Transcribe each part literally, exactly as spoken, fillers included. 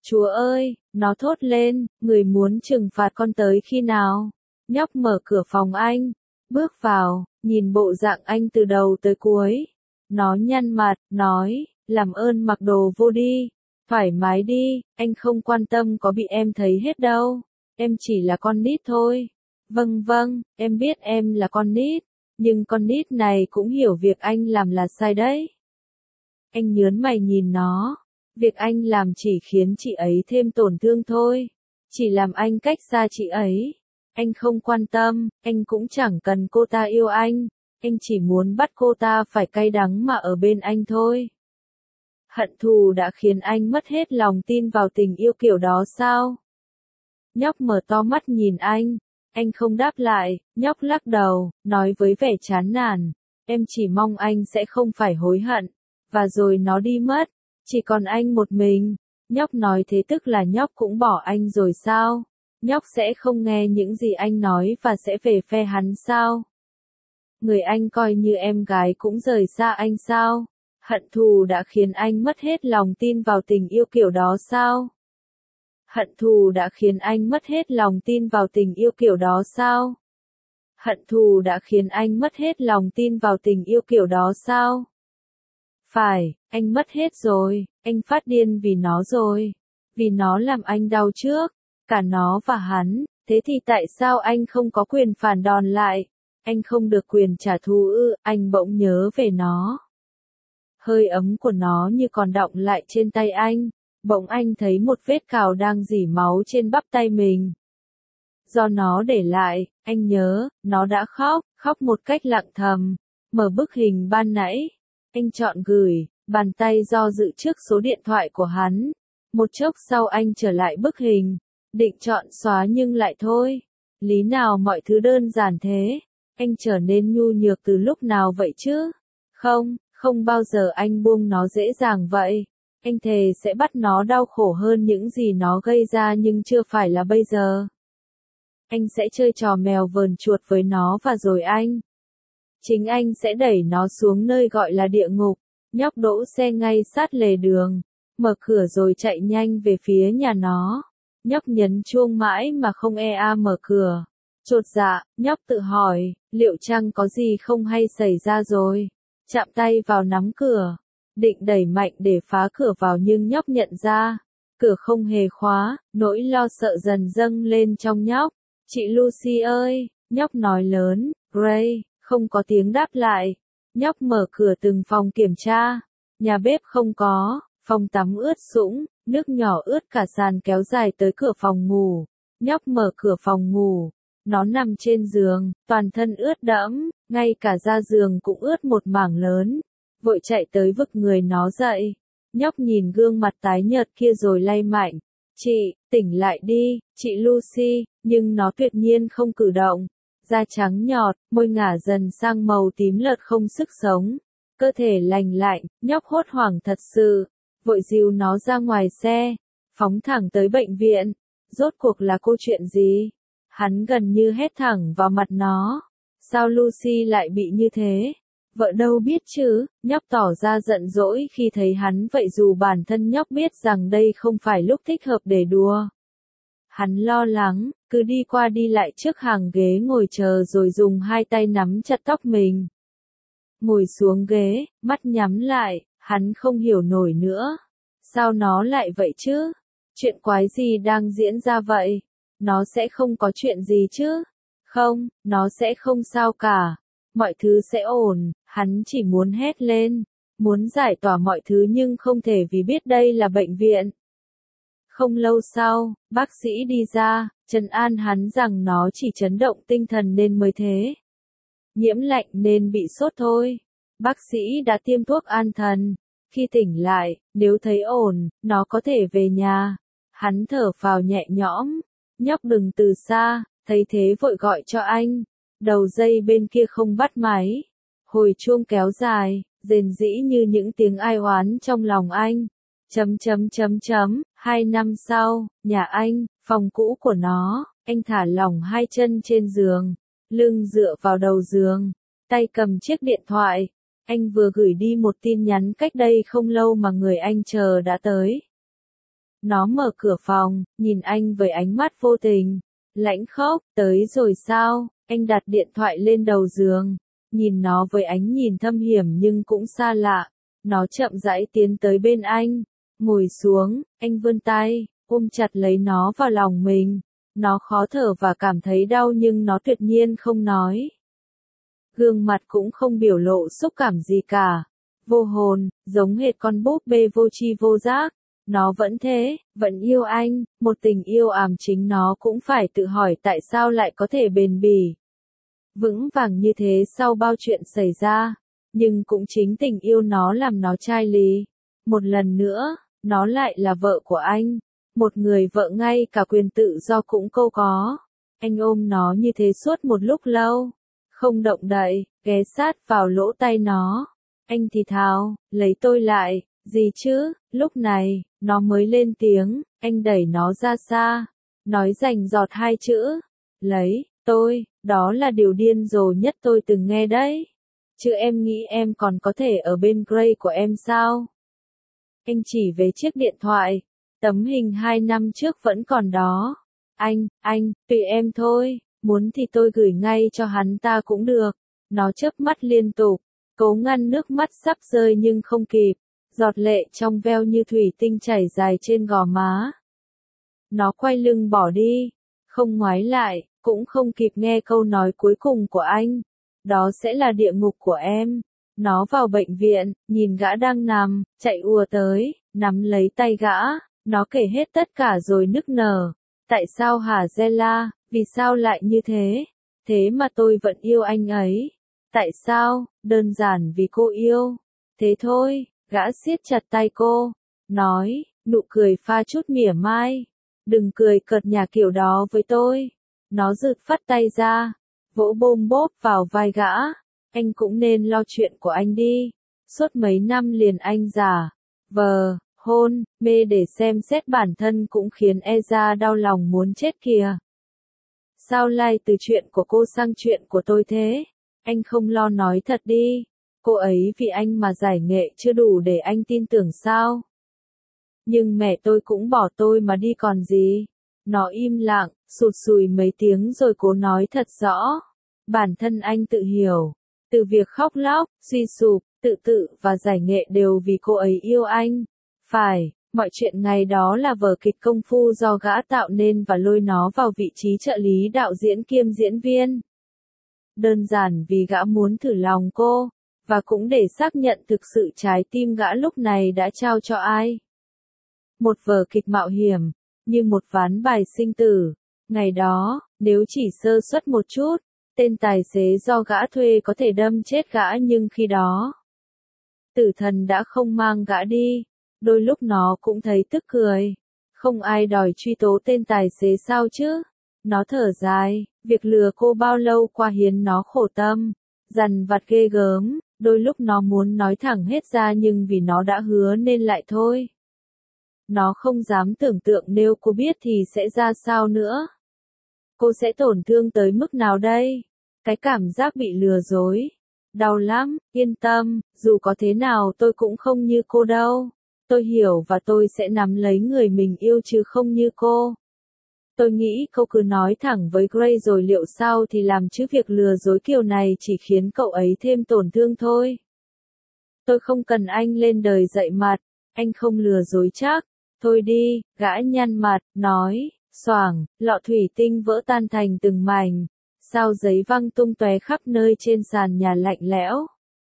Chúa ơi, nó thốt lên, người muốn trừng phạt con tới khi nào? Nhóc mở cửa phòng anh, bước vào, nhìn bộ dạng anh từ đầu tới cuối. Nó nhăn mặt, nói, làm ơn mặc đồ vô đi, thoải mái đi, anh không quan tâm có bị em thấy hết đâu, em chỉ là con nít thôi. Vâng vâng, em biết em là con nít, nhưng con nít này cũng hiểu việc anh làm là sai đấy. Anh nhớn mày nhìn nó, việc anh làm chỉ khiến chị ấy thêm tổn thương thôi, chỉ làm anh cách xa chị ấy. Anh không quan tâm, anh cũng chẳng cần cô ta yêu anh, anh chỉ muốn bắt cô ta phải cay đắng mà ở bên anh thôi. Hận thù đã khiến anh mất hết lòng tin vào tình yêu kiểu đó sao? Nhóc mở to mắt nhìn anh, anh không đáp lại, nhóc lắc đầu, nói với vẻ chán nản, em chỉ mong anh sẽ không phải hối hận, và rồi nó đi mất, chỉ còn anh một mình. Nhóc nói thế tức là nhóc cũng bỏ anh rồi sao? Nhóc sẽ không nghe những gì anh nói và sẽ về phe hắn sao? Người anh coi như em gái cũng rời xa anh sao? Hận thù đã khiến anh mất hết lòng tin vào tình yêu kiểu đó sao? Hận thù đã khiến anh mất hết lòng tin vào tình yêu kiểu đó sao? Hận thù đã khiến anh mất hết lòng tin vào tình yêu kiểu đó sao? Phải, anh mất hết rồi, anh phát điên vì nó rồi. Vì nó làm anh đau trước, cả nó và hắn, thế thì tại sao anh không có quyền phản đòn lại? Anh không được quyền trả thù ư? Anh bỗng nhớ về nó. Hơi ấm của nó như còn đọng lại trên tay anh. Bỗng anh thấy một vết cào đang rỉ máu trên bắp tay mình. Do nó để lại, anh nhớ, nó đã khóc, khóc một cách lặng thầm. Mở bức hình ban nãy, anh chọn gửi, bàn tay do dự trước số điện thoại của hắn. Một chốc sau anh trở lại bức hình, định chọn xóa nhưng lại thôi. Lý nào mọi thứ đơn giản thế? Anh trở nên nhu nhược từ lúc nào vậy chứ? Không, không bao giờ anh buông nó dễ dàng vậy. Anh thề sẽ bắt nó đau khổ hơn những gì nó gây ra nhưng chưa phải là bây giờ. Anh sẽ chơi trò mèo vờn chuột với nó và rồi anh. Chính anh sẽ đẩy nó xuống nơi gọi là địa ngục. Nhóc đỗ xe ngay sát lề đường, mở cửa rồi chạy nhanh về phía nhà nó. Nhóc nhấn chuông mãi mà không e a mở cửa. Chột dạ, nhóc tự hỏi, liệu chăng có gì không hay xảy ra rồi? Chạm tay vào nắm cửa, định đẩy mạnh để phá cửa vào nhưng nhóc nhận ra, cửa không hề khóa, nỗi lo sợ dần dâng lên trong nhóc. Chị Lucy ơi, nhóc nói lớn, Gray, không có tiếng đáp lại. Nhóc mở cửa từng phòng kiểm tra, nhà bếp không có, phòng tắm ướt sũng, nước nhỏ ướt cả sàn kéo dài tới cửa phòng ngủ. Nhóc mở cửa phòng ngủ, nó nằm trên giường, toàn thân ướt đẫm, ngay cả da giường cũng ướt một mảng lớn. Vội chạy tới vực người nó dậy. Nhóc nhìn gương mặt tái nhợt kia rồi lay mạnh. Chị, tỉnh lại đi, chị Lucy, nhưng nó tuyệt nhiên không cử động. Da trắng nhọt, môi ngả dần sang màu tím lợt không sức sống. Cơ thể lành lạnh, nhóc hốt hoảng thật sự. Vội dìu nó ra ngoài xe, phóng thẳng tới bệnh viện. Rốt cuộc là câu chuyện gì? Hắn gần như hét thẳng vào mặt nó. Sao Lucy lại bị như thế? Vợ đâu biết chứ, nhóc tỏ ra giận dỗi khi thấy hắn vậy dù bản thân nhóc biết rằng đây không phải lúc thích hợp để đùa. Hắn lo lắng, cứ đi qua đi lại trước hàng ghế ngồi chờ rồi dùng hai tay nắm chặt tóc mình. Ngồi xuống ghế, mắt nhắm lại, hắn không hiểu nổi nữa. Sao nó lại vậy chứ? Chuyện quái gì đang diễn ra vậy? Nó sẽ không có chuyện gì chứ? Không, nó sẽ không sao cả. Mọi thứ sẽ ổn, hắn chỉ muốn hét lên, muốn giải tỏa mọi thứ nhưng không thể vì biết đây là bệnh viện. Không lâu sau, bác sĩ đi ra, trấn an hắn rằng nó chỉ chấn động tinh thần nên mới thế. Nhiễm lạnh nên bị sốt thôi. Bác sĩ đã tiêm thuốc an thần. Khi tỉnh lại, nếu thấy ổn, nó có thể về nhà. Hắn thở phào nhẹ nhõm. Nhóc đừng từ xa, thấy thế vội gọi cho anh. Đầu dây bên kia không bắt máy. Hồi chuông kéo dài, rền rĩ như những tiếng ai oán trong lòng anh. Chấm chấm chấm chấm, hai năm sau, nhà anh, phòng cũ của nó, anh thả lỏng hai chân trên giường, lưng dựa vào đầu giường, tay cầm chiếc điện thoại. Anh vừa gửi đi một tin nhắn cách đây không lâu mà người anh chờ đã tới. Nó mở cửa phòng, nhìn anh với ánh mắt vô tình. Lãnh khốc, tới rồi sao? Anh đặt điện thoại lên đầu giường. Nhìn nó với ánh nhìn thâm hiểm nhưng cũng xa lạ. Nó chậm rãi tiến tới bên anh. Ngồi xuống, anh vươn tay, ôm chặt lấy nó vào lòng mình. Nó khó thở và cảm thấy đau nhưng nó tuyệt nhiên không nói. Gương mặt cũng không biểu lộ xúc cảm gì cả. Vô hồn, giống hệt con búp bê vô tri vô giác. Nó vẫn thế, vẫn yêu anh, một tình yêu àm chính nó cũng phải tự hỏi tại sao lại có thể bền bỉ. Vững vàng như thế sau bao chuyện xảy ra. Nhưng cũng chính tình yêu nó làm nó chai lì. Một lần nữa, nó lại là vợ của anh. Một người vợ ngay cả quyền tự do cũng cô có. Anh ôm nó như thế suốt một lúc lâu. Không động đậy, ghé sát vào lỗ tai nó. Anh thì thào, lấy tôi lại, gì chứ, lúc này, nó mới lên tiếng, anh đẩy nó ra xa. Nói rành giọt hai chữ, lấy, tôi, đó là điều điên rồ nhất tôi từng nghe đấy. Chứ em nghĩ em còn có thể ở bên Gray của em sao? Anh chỉ về chiếc điện thoại, tấm hình hai năm trước vẫn còn đó. Anh, anh, tùy em thôi, muốn thì tôi gửi ngay cho hắn ta cũng được. Nó chớp mắt liên tục, cố ngăn nước mắt sắp rơi nhưng không kịp. Giọt lệ trong veo như thủy tinh chảy dài trên gò má. Nó quay lưng bỏ đi, không ngoái lại, cũng không kịp nghe câu nói cuối cùng của anh. Đó sẽ là địa ngục của em. Nó vào bệnh viện, nhìn gã đang nằm, chạy ùa tới, nắm lấy tay gã. Nó kể hết tất cả rồi nức nở. Tại sao hả Zella, vì sao lại như thế? Thế mà tôi vẫn yêu anh ấy. Tại sao? Đơn giản vì cô yêu. Thế thôi, gã siết chặt tay cô. Nói, nụ cười pha chút mỉa mai. Đừng cười cợt nhả kiểu đó với tôi. Nó rụt phắt tay ra, vỗ bôm bốp vào vai gã. Anh cũng nên lo chuyện của anh đi. Suốt mấy năm liền anh giả vờ, hôn, mê để xem xét bản thân cũng khiến Eza đau lòng muốn chết kìa. Sao lại từ chuyện của cô sang chuyện của tôi thế? Anh không lo nói thật đi. Cô ấy vì anh mà giải nghệ chưa đủ để anh tin tưởng sao? Nhưng mẹ tôi cũng bỏ tôi mà đi còn gì. Nó im lặng, sụt sùi mấy tiếng rồi cố nói thật rõ. Bản thân anh tự hiểu. Từ việc khóc lóc, suy sụp, tự tự và giải nghệ đều vì cô ấy yêu anh. Phải, mọi chuyện ngày đó là vở kịch công phu do gã tạo nên và lôi nó vào vị trí trợ lý đạo diễn kiêm diễn viên. Đơn giản vì gã muốn thử lòng cô, và cũng để xác nhận thực sự trái tim gã lúc này đã trao cho ai. Một vở kịch mạo hiểm, như một ván bài sinh tử. Ngày đó, nếu chỉ sơ suất một chút, tên tài xế do gã thuê có thể đâm chết gã nhưng khi đó, tử thần đã không mang gã đi. Đôi lúc nó cũng thấy tức cười. Không ai đòi truy tố tên tài xế sao chứ? Nó thở dài, việc lừa cô bao lâu qua khiến nó khổ tâm, dằn vặt ghê gớm, đôi lúc nó muốn nói thẳng hết ra nhưng vì nó đã hứa nên lại thôi. Nó không dám tưởng tượng nếu cô biết thì sẽ ra sao nữa. Cô sẽ tổn thương tới mức nào đây? Cái cảm giác bị lừa dối. Đau lắm, yên tâm, dù có thế nào tôi cũng không như cô đâu. Tôi hiểu và tôi sẽ nắm lấy người mình yêu chứ không như cô. Tôi nghĩ cậu cứ nói thẳng với Gray rồi liệu sao thì làm chứ việc lừa dối kiểu này chỉ khiến cậu ấy thêm tổn thương thôi. Tôi không cần anh lên đời dạy mặt, anh không lừa dối chắc. Thôi đi, gã nhăn mặt, nói, xoảng, lọ thủy tinh vỡ tan thành từng mảnh, sao giấy văng tung tóe khắp nơi trên sàn nhà lạnh lẽo.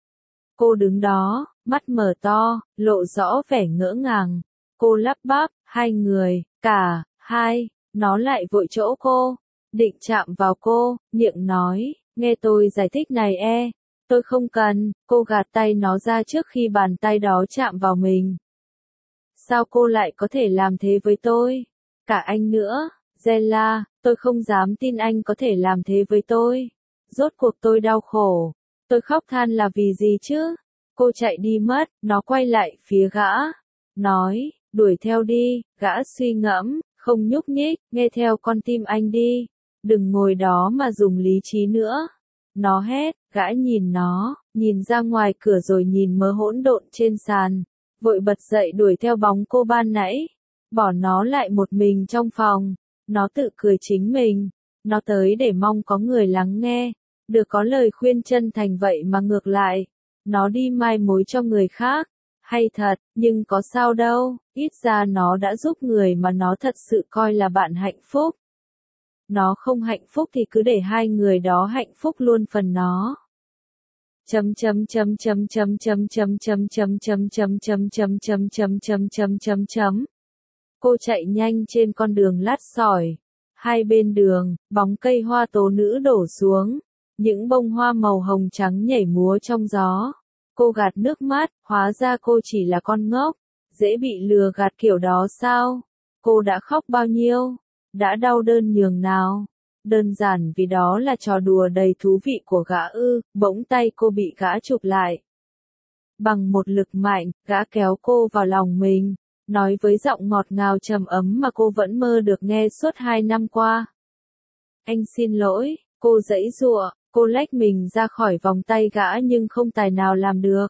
Cô đứng đó, mắt mở to, lộ rõ vẻ ngỡ ngàng. Cô lắp bắp, hai người, cả, hai, nó lại vội chỗ cô, định chạm vào cô, miệng nói, nghe tôi giải thích này e, tôi không cần, cô gạt tay nó ra trước khi bàn tay đó chạm vào mình. Sao cô lại có thể làm thế với tôi? Cả anh nữa, Zella, tôi không dám tin anh có thể làm thế với tôi. Rốt cuộc tôi đau khổ. Tôi khóc than là vì gì chứ? Cô chạy đi mất, nó quay lại phía gã. Nói, đuổi theo đi, gã suy ngẫm, không nhúc nhích, nghe theo con tim anh đi. Đừng ngồi đó mà dùng lý trí nữa. Nó hét, gã nhìn nó, nhìn ra ngoài cửa rồi nhìn mớ hỗn độn trên sàn. Vội bật dậy đuổi theo bóng cô ban nãy. bỏ nó lại một mình trong phòng, nó tự cười chính mình, nó tới để mong có người lắng nghe, được có lời khuyên chân thành vậy mà ngược lại, nó đi mai mối cho người khác, hay thật, nhưng có sao đâu, ít ra nó đã giúp người mà nó thật sự coi là bạn hạnh phúc. Nó không hạnh phúc thì cứ để hai người đó hạnh phúc luôn phần nó. Chấm chấm chấm chấm chấm chấm chấm chấm chấm chấm chấm chấm chấm chấm chấm chấm chấm chấm chấm. Cô chạy nhanh trên con đường lát sỏi. Hai bên đường, bóng cây hoa tố nữ đổ xuống. Những bông hoa màu hồng trắng nhảy múa trong gió. Cô gạt nước mắt, hóa ra cô chỉ là con ngốc. Dễ bị lừa gạt kiểu đó sao? Cô đã khóc bao nhiêu? Đã đau đơn nhường nào? Đơn giản vì đó là trò đùa đầy thú vị của gã ư, bỗng tay cô bị gã chụp lại. Bằng một lực mạnh, gã kéo cô vào lòng mình, nói với giọng ngọt ngào trầm ấm mà cô vẫn mơ được nghe suốt hai năm qua. Anh xin lỗi, cô giãy giụa, cô lách mình ra khỏi vòng tay gã nhưng không tài nào làm được.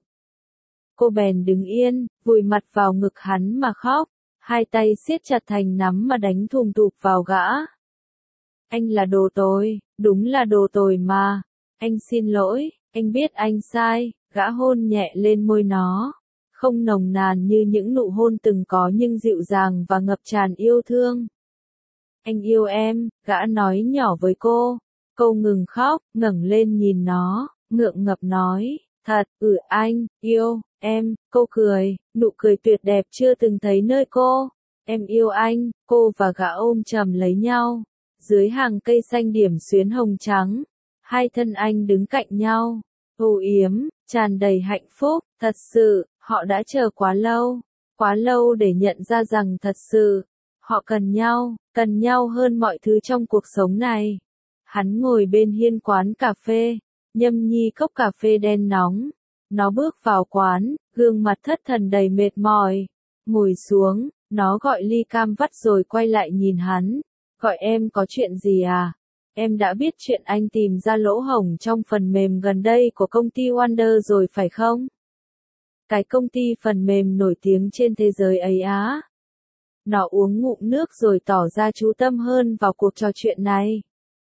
Cô bèn đứng yên, vùi mặt vào ngực hắn mà khóc, hai tay siết chặt thành nắm mà đánh thùm thụp vào gã. Anh là đồ tồi, đúng là đồ tồi mà. Anh xin lỗi, anh biết anh sai, gã hôn nhẹ lên môi nó. Không nồng nàn như những nụ hôn từng có nhưng dịu dàng và ngập tràn yêu thương. Anh yêu em, gã nói nhỏ với cô. Cô ngừng khóc, ngẩng lên nhìn nó, ngượng ngập nói, thật, ừ anh, yêu, em, cô cười, nụ cười tuyệt đẹp chưa từng thấy nơi cô. Em yêu anh, cô và gã ôm chầm lấy nhau. Dưới hàng cây xanh điểm xuyến hồng trắng, hai thân anh đứng cạnh nhau, âu yếm, tràn đầy hạnh phúc, thật sự, họ đã chờ quá lâu, quá lâu để nhận ra rằng thật sự, họ cần nhau, cần nhau hơn mọi thứ trong cuộc sống này. Hắn ngồi bên hiên quán cà phê, nhâm nhi cốc cà phê đen nóng, nó bước vào quán, gương mặt thất thần đầy mệt mỏi, ngồi xuống, nó gọi ly cam vắt rồi quay lại nhìn hắn. Gọi em có chuyện gì à? Em đã biết chuyện anh tìm ra lỗ hổng trong phần mềm gần đây của công ty Wonder rồi phải không? Cái công ty phần mềm nổi tiếng trên thế giới ấy á. Nó uống ngụm nước rồi tỏ ra chú tâm hơn vào cuộc trò chuyện này.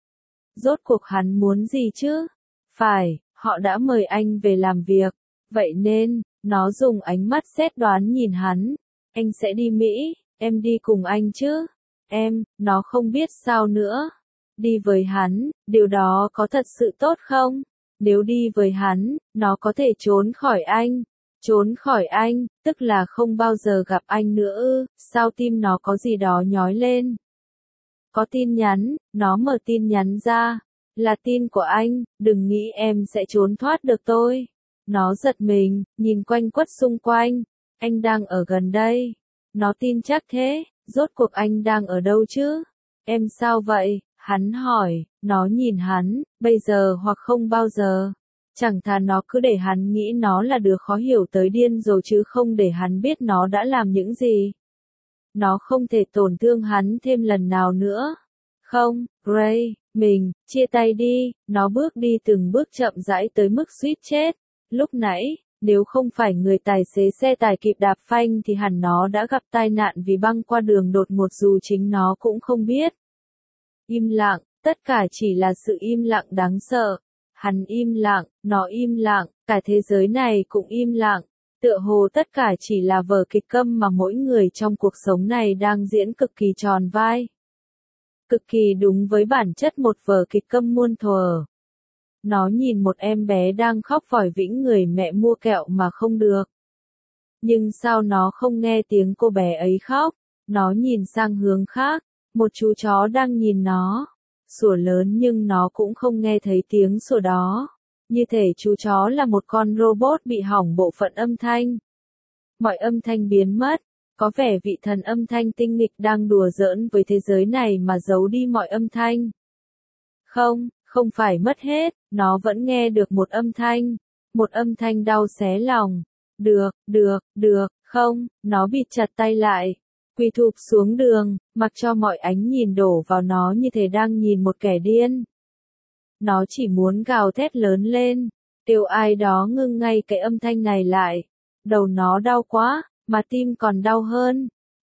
Rốt cuộc hắn muốn gì chứ? Phải, họ đã mời anh về làm việc. Vậy nên, nó dùng ánh mắt xét đoán nhìn hắn. Anh sẽ đi Mỹ, em đi cùng anh chứ? Em, nó không biết sao nữa. Đi với hắn, điều đó có thật sự tốt không? Nếu đi với hắn, nó có thể trốn khỏi anh. Trốn khỏi anh, tức là không bao giờ gặp anh nữa ư, sao tim nó có gì đó nhói lên. Có tin nhắn, nó mở tin nhắn ra. Là tin của anh, đừng nghĩ em sẽ trốn thoát được tôi. Nó giật mình, nhìn quanh quất xung quanh. Anh đang ở gần đây. Nó tin chắc thế. Rốt cuộc anh đang ở đâu chứ? Em sao vậy? Hắn hỏi, nó nhìn hắn, bây giờ hoặc không bao giờ. Chẳng thà nó cứ để hắn nghĩ nó là đứa khó hiểu tới điên rồi chứ không để hắn biết nó đã làm những gì. Nó không thể tổn thương hắn thêm lần nào nữa. Không, Gray, mình, chia tay đi, nó bước đi từng bước chậm rãi tới mức suýt chết. Lúc nãy, nếu không phải người tài xế xe tải kịp đạp phanh thì hẳn nó đã gặp tai nạn vì băng qua đường đột ngột dù chính nó cũng không biết. Im lặng, tất cả chỉ là sự im lặng đáng sợ. Hắn im lặng, nó im lặng, cả thế giới này cũng im lặng. Tựa hồ tất cả chỉ là vở kịch câm mà mỗi người trong cuộc sống này đang diễn cực kỳ tròn vai. Cực kỳ đúng với bản chất một vở kịch câm muôn thuở. Nó nhìn một em bé đang khóc vòi vĩnh người mẹ mua kẹo mà không được. Nhưng sao nó không nghe tiếng cô bé ấy khóc? Nó nhìn sang hướng khác, một chú chó đang nhìn nó. Sủa lớn nhưng nó cũng không nghe thấy tiếng sủa đó. Như thể chú chó là một con robot bị hỏng bộ phận âm thanh. Mọi âm thanh biến mất. Có vẻ vị thần âm thanh tinh nghịch đang đùa giỡn với thế giới này mà giấu đi mọi âm thanh. Không, không phải mất hết, nó vẫn nghe được một âm thanh. Một âm thanh đau xé lòng. Được, được, được, không, nó bịt chặt tay lại. Quỳ thụp xuống đường, mặc cho mọi ánh nhìn đổ vào nó như thể đang nhìn một kẻ điên. Nó chỉ muốn gào thét lớn lên, kêu ai đó ngưng ngay cái âm thanh này lại. Đầu nó đau quá, mà tim còn đau hơn.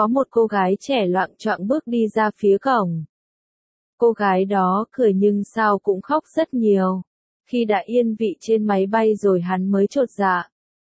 có một cô gái trẻ loạng choạng bước đi ra phía cổng. Cô gái đó cười nhưng sao cũng khóc rất nhiều. Khi đã yên vị trên máy bay rồi hắn mới chột dạ.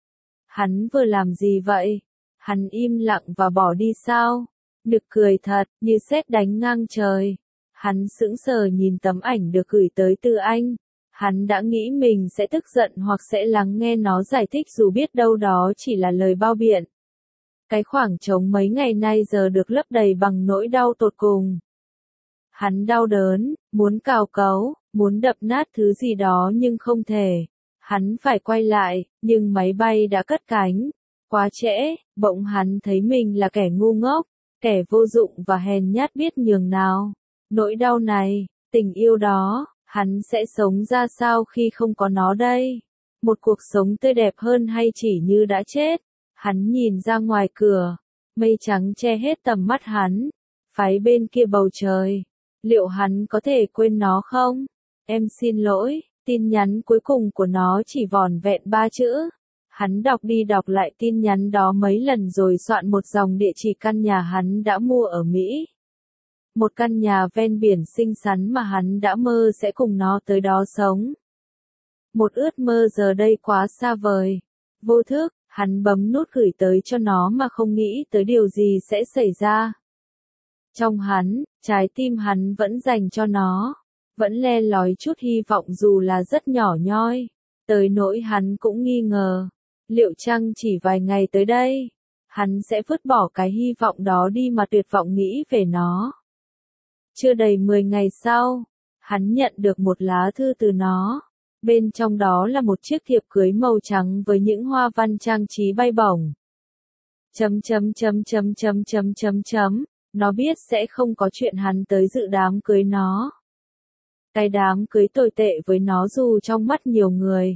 Hắn vừa làm gì vậy? Hắn im lặng và bỏ đi sao? Nực cười thật, như sét đánh ngang trời. Hắn sững sờ nhìn tấm ảnh được gửi tới từ anh. Hắn đã nghĩ mình sẽ tức giận hoặc sẽ lắng nghe nó giải thích dù biết đâu đó chỉ là lời bao biện. Cái khoảng trống mấy ngày nay giờ được lấp đầy bằng nỗi đau tột cùng. Hắn đau đớn, muốn cào cấu, muốn đập nát thứ gì đó nhưng không thể. Hắn phải quay lại, nhưng máy bay đã cất cánh. Quá trễ, bỗng hắn thấy mình là kẻ ngu ngốc, kẻ vô dụng và hèn nhát biết nhường nào. Nỗi đau này, tình yêu đó, hắn sẽ sống ra sao khi không có nó đây? Một cuộc sống tươi đẹp hơn hay chỉ như đã chết? Hắn nhìn ra ngoài cửa, mây trắng che hết tầm mắt hắn. Phái bên kia bầu trời, liệu hắn có thể quên nó không? Em xin lỗi, tin nhắn cuối cùng của nó chỉ vỏn vẹn ba chữ. Hắn đọc đi đọc lại tin nhắn đó mấy lần rồi soạn một dòng địa chỉ căn nhà hắn đã mua ở Mỹ. Một căn nhà ven biển xinh xắn mà hắn đã mơ sẽ cùng nó tới đó sống. Một ước mơ giờ đây quá xa vời. Vô thức, hắn bấm nút gửi tới cho nó mà không nghĩ tới điều gì sẽ xảy ra. Trong hắn, trái tim hắn vẫn dành cho nó, vẫn le lói chút hy vọng dù là rất nhỏ nhoi. Tới nỗi hắn cũng nghi ngờ, liệu chăng chỉ vài ngày tới đây, hắn sẽ vứt bỏ cái hy vọng đó đi mà tuyệt vọng nghĩ về nó. Chưa đầy mười ngày sau, hắn nhận được một lá thư từ nó. Bên trong đó là một chiếc thiệp cưới màu trắng với những hoa văn trang trí bay bổng. Chấm chấm chấm chấm chấm chấm chấm chấm, nó biết sẽ không có chuyện hắn tới dự đám cưới nó. Cái đám cưới tồi tệ với nó dù trong mắt nhiều người.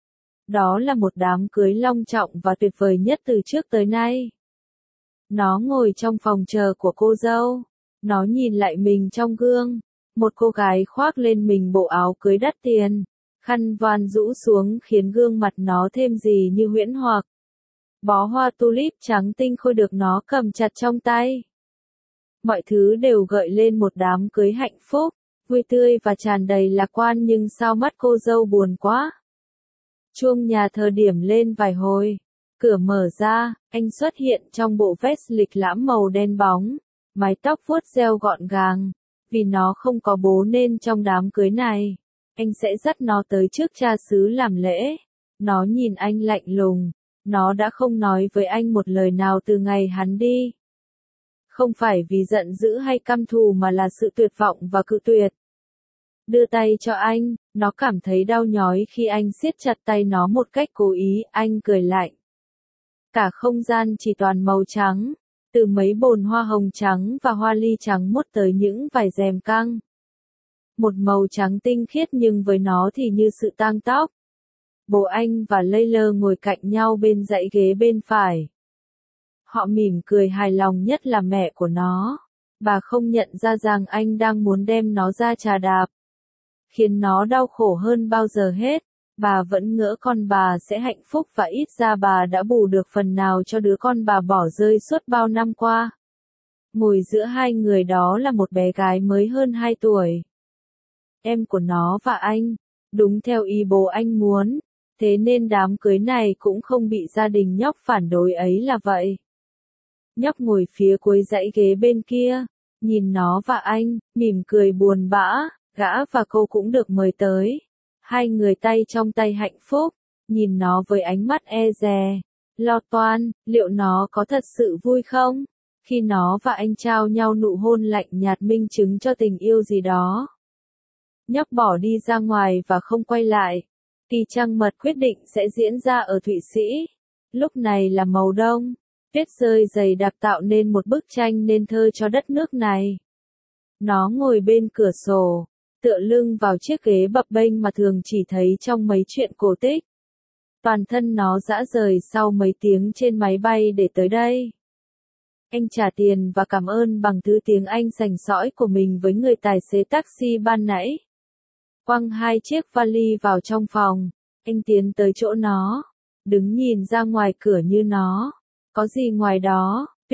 Đó là một đám cưới long trọng và tuyệt vời nhất từ trước tới nay. Nó ngồi trong phòng chờ của cô dâu. Nó nhìn lại mình trong gương. Một cô gái khoác lên mình bộ áo cưới đắt tiền. Khăn voan rũ xuống khiến gương mặt nó thêm gì như huyễn hoặc. Bó hoa tulip trắng tinh khôi được nó cầm chặt trong tay. Mọi thứ đều gợi lên một đám cưới hạnh phúc, vui tươi và tràn đầy lạc quan nhưng sao mắt cô dâu buồn quá. Chuông nhà thờ điểm lên vài hồi. Cửa mở ra, anh xuất hiện trong bộ vest lịch lãm màu đen bóng. Mái tóc vuốt gel gọn gàng. Vì nó không có bố nên trong đám cưới này, anh sẽ dắt nó tới trước cha xứ làm lễ. Nó nhìn anh lạnh lùng. Nó đã không nói với anh một lời nào từ ngày hắn đi. Không phải vì giận dữ hay căm thù mà là sự tuyệt vọng và cự tuyệt. Đưa tay cho anh, nó cảm thấy đau nhói khi anh siết chặt tay nó một cách cố ý, anh cười lạnh. Cả không gian chỉ toàn màu trắng, từ mấy bồn hoa hồng trắng và hoa ly trắng mút tới những vài rèm căng. Một màu trắng tinh khiết nhưng với nó thì như sự tang tóc. Bố anh và Layla ngồi cạnh nhau bên dãy ghế bên phải. Họ mỉm cười hài lòng nhất là mẹ của nó. Bà không nhận ra rằng anh đang muốn đem nó ra trà đạp. Khiến nó đau khổ hơn bao giờ hết. Bà vẫn ngỡ con bà sẽ hạnh phúc và ít ra bà đã bù được phần nào cho đứa con bà bỏ rơi suốt bao năm qua. Ngồi giữa hai người đó là một bé gái mới hơn hai tuổi. Em của nó và anh. Đúng theo ý bố anh muốn. Thế nên đám cưới này cũng không bị gia đình nhóc phản đối ấy là vậy. Nhóc ngồi phía cuối dãy ghế bên kia, nhìn nó và anh, mỉm cười buồn bã, gã và cô cũng được mời tới. Hai người tay trong tay hạnh phúc, nhìn nó với ánh mắt e dè, lo toan, liệu nó có thật sự vui không? Khi nó và anh trao nhau nụ hôn lạnh nhạt minh chứng cho tình yêu gì đó. Nhóc bỏ đi ra ngoài và không quay lại. Kỳ trăng mật quyết định sẽ diễn ra ở Thụy Sĩ. Lúc này là màu đông. Tuyết rơi dày đặc tạo nên một bức tranh nên thơ cho đất nước này. Nó ngồi bên cửa sổ, tựa lưng vào chiếc ghế bập bênh mà thường chỉ thấy trong mấy chuyện cổ tích. Toàn thân nó rã rời sau mấy tiếng trên máy bay để tới đây. Anh trả tiền và cảm ơn bằng thứ tiếng Anh sành sỏi của mình với người tài xế taxi ban nãy. Quăng hai chiếc vali vào trong phòng, anh tiến tới chỗ nó, đứng nhìn ra ngoài cửa như nó. Có gì ngoài đó,